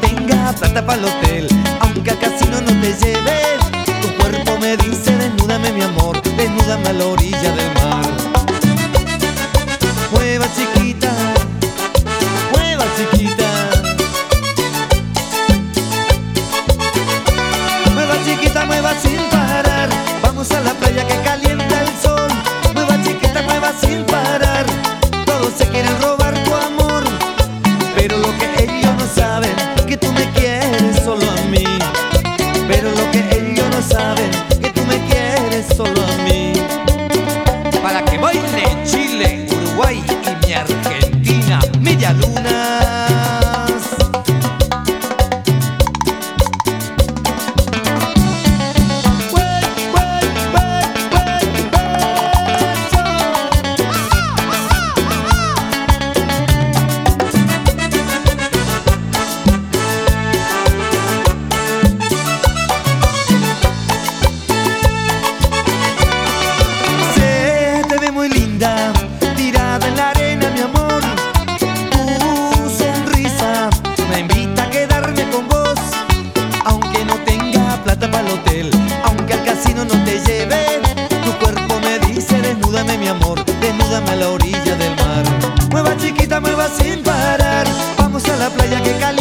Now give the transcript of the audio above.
tenga plata para el hotel, aunque al casino no te lleve, tu cuerpo me dice desnúdame mi amor, desnúdame a la orilla del mar. Mueva chiquita, mueva chiquita, mueva chiquita, mueva sin parar, vamos a la playa que calienta el sol. Mueva chiquita, mueva sin parar, todos se quieren robar tu amor, pero lo que ellos no saben, que tú me quieres solo a mí. Pero lo que ellos no saben, que tú me quieres solo a mí. Para que baile Chile, Uruguay y mi Argentina, Medialunas. Tirada en la arena, mi amor, tu sonrisa me invita a quedarme con vos, aunque no tenga plata para el hotel, aunque al casino no te lleve, tu cuerpo me dice desnúdame mi amor, desnúdame a la orilla del mar. Mueva chiquita, mueva sin parar, vamos a la playa que calienta